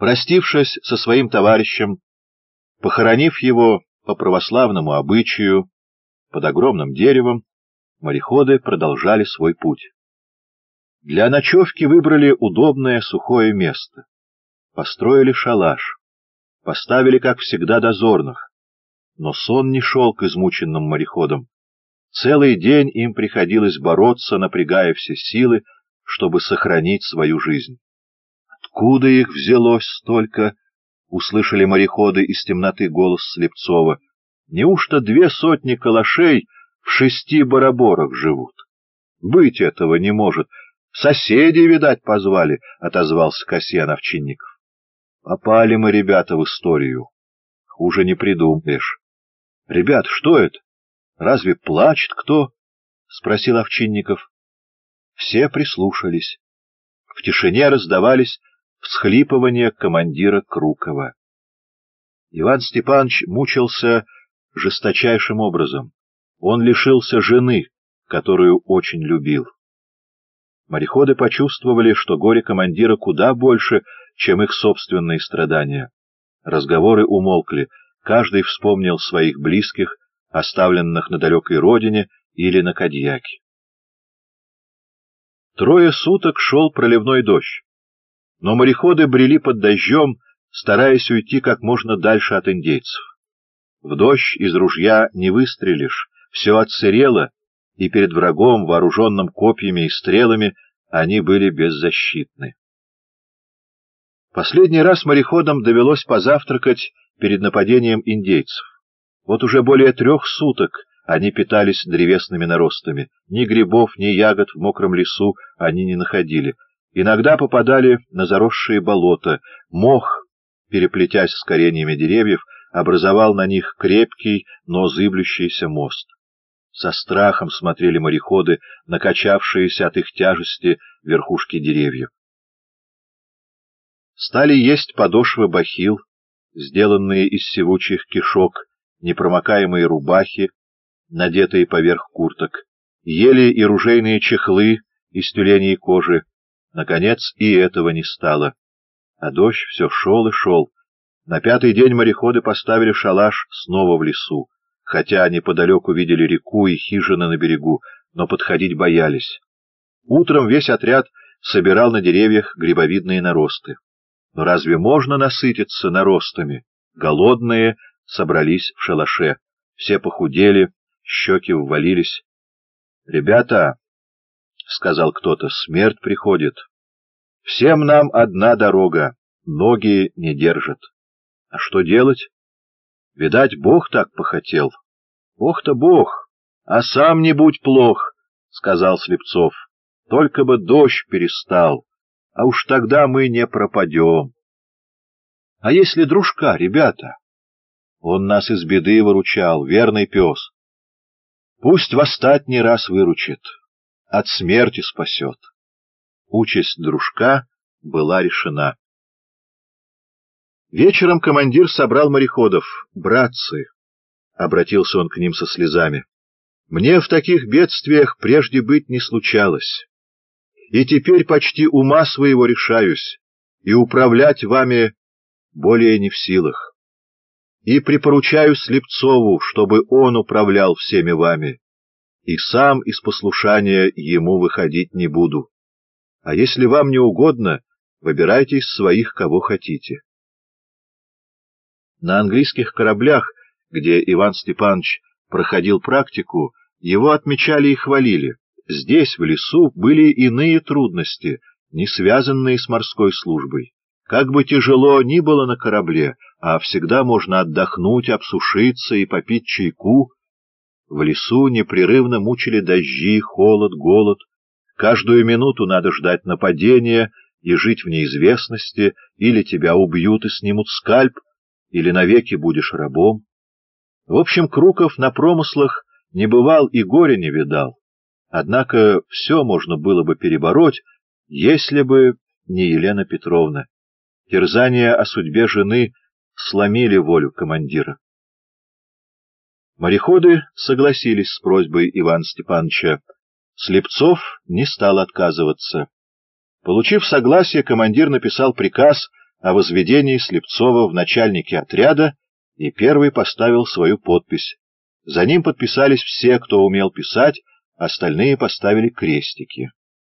Простившись со своим товарищем, похоронив его по православному обычаю под огромным деревом, мореходы продолжали свой путь. Для ночевки выбрали удобное сухое место, построили шалаш, поставили, как всегда, дозорных, но сон не шел к измученным мореходам. Целый день им приходилось бороться, напрягая все силы, чтобы сохранить свою жизнь. «Откуда их взялось столько?» — услышали мореходы из темноты голос Слепцова. «Неужто 200 калашей в 6 бараборах живут?» «Быть этого не может. Соседей, видать, позвали», — отозвался Касьян Овчинников. «Попали мы, ребята, в историю. Хуже не придумаешь». «Ребят, что это? Разве плачет кто?» — спросил Овчинников. Все прислушались. В тишине раздавались всхлипывания командира Крукова. Иван Степанович мучился жесточайшим образом. Он лишился жены, которую очень любил. Мореходы почувствовали, что горе командира куда больше, чем их собственные страдания. Разговоры умолкли, каждый вспомнил своих близких, оставленных на далекой родине или на Кадьяке. 3 суток шел проливной дождь, но мореходы брели под дождем, стараясь уйти как можно дальше от индейцев. В дождь из ружья не выстрелишь, все отсырело, и перед врагом, вооруженным копьями и стрелами, они были беззащитны. Последний раз мореходам довелось позавтракать перед нападением индейцев. Вот уже более 3 суток они питались древесными наростами. Ни грибов, ни ягод в мокром лесу они не находили. Иногда попадали на заросшие болота. Мох, переплетясь с кореньями деревьев, образовал на них крепкий, но зыблющийся мост. Со страхом смотрели мореходы на качавшиеся от их тяжести верхушки деревьев. Стали есть подошвы бахил, сделанные из сивучих кишок, непромокаемые рубахи, надетые поверх курток, ели и ружейные чехлы из тюленей кожи. Наконец и этого не стало. А дождь все шел и шел. На 5-й день мореходы поставили шалаш снова в лесу, хотя неподалеку видели реку и хижины на берегу, но подходить боялись. Утром весь отряд собирал на деревьях грибовидные наросты. Но разве можно насытиться наростами? Голодные собрались в шалаше. Все похудели, щеки ввалились. «Ребята, — сказал кто-то, — смерть приходит. Всем нам одна дорога, ноги не держат. А что делать? Видать, Бог так похотел». «Бог-то Бог, а сам не будь плох, — сказал Слепцов. — Только бы дождь перестал, а уж тогда мы не пропадем. А если дружка, ребята? Он нас из беды выручал, верный пес. Пусть в остатний раз выручит, от смерти спасет». Участь дружка была решена. Вечером командир собрал мореходов. «Братцы, — обратился он к ним со слезами, — мне в таких бедствиях прежде быть не случалось, и теперь почти ума своего решаюсь, и управлять вами более не в силах. И припоручаю Слепцову, чтобы он управлял всеми вами, и сам из послушания ему выходить не буду. А если вам не угодно, выбирайте из своих, кого хотите». На английских кораблях, где Иван Степанович проходил практику, его отмечали и хвалили. Здесь, в лесу, были иные трудности, не связанные с морской службой. Как бы тяжело ни было на корабле, а всегда можно отдохнуть, обсушиться и попить чайку. В лесу непрерывно мучили дожди, холод, голод. Каждую минуту надо ждать нападения и жить в неизвестности, или тебя убьют и снимут скальп, или навеки будешь рабом. В общем, Круков на промыслах не бывал и горя не видал. Однако все можно было бы перебороть, если бы не Елена Петровна. Терзания о судьбе жены сломили волю командира. Мореходы согласились с просьбой Ивана Степановича. Слепцов не стал отказываться. Получив согласие, командир написал приказ о возведении Слепцова в начальники отряда и первый поставил свою подпись. За ним подписались все, кто умел писать, остальные поставили крестики.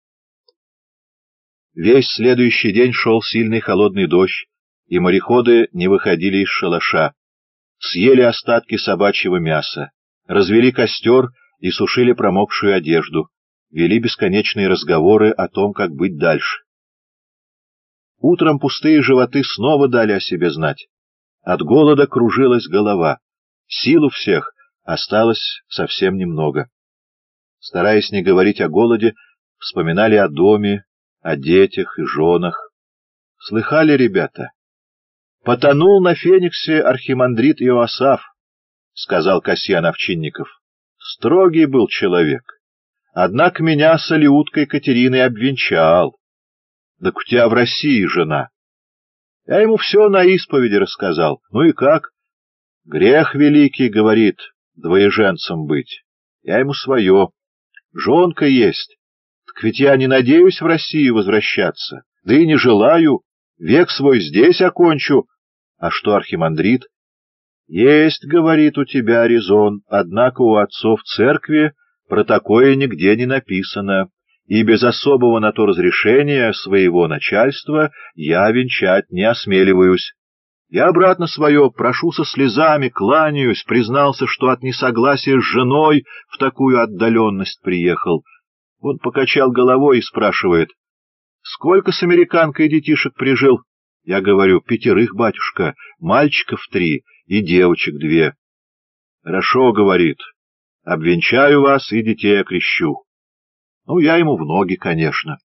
Весь следующий день шел сильный холодный дождь, и мореходы не выходили из шалаша. Съели остатки собачьего мяса, развели костер и сушили промокшую одежду, вели бесконечные разговоры о том, как быть дальше. Утром пустые животы снова дали о себе знать. От голода кружилась голова, сил у всех осталось совсем немного. Стараясь не говорить о голоде, вспоминали о доме, о детях и женах. Слыхали, ребята? Потонул на Фениксе архимандрит Иоасаф, — сказал Касьян Овчинников. Строгий был человек. Однако меня с алиуткой Катериной обвенчал. Так у тебя в России жена. Я ему все на исповеди рассказал. Ну и как? Грех великий, говорит, двоеженцем быть. Я ему свое. Жонка есть. Так ведь я не надеюсь в Россию возвращаться. Да и не желаю. Век свой здесь окончу. А что архимандрит? Есть, говорит, у тебя резон, однако у отцов церкви про такое нигде не написано, и без особого на то разрешения своего начальства я венчать не осмеливаюсь. Я обратно свое прошу со слезами, кланяюсь, признался, что от несогласия с женой в такую отдаленность приехал. Он покачал головой и спрашивает, сколько с американкой детишек прижил? Я говорю, 5, батюшка, мальчиков 3 и девочек 2. Хорошо, говорит, обвенчаю вас и детей окрещу. Ну, я ему в ноги, конечно.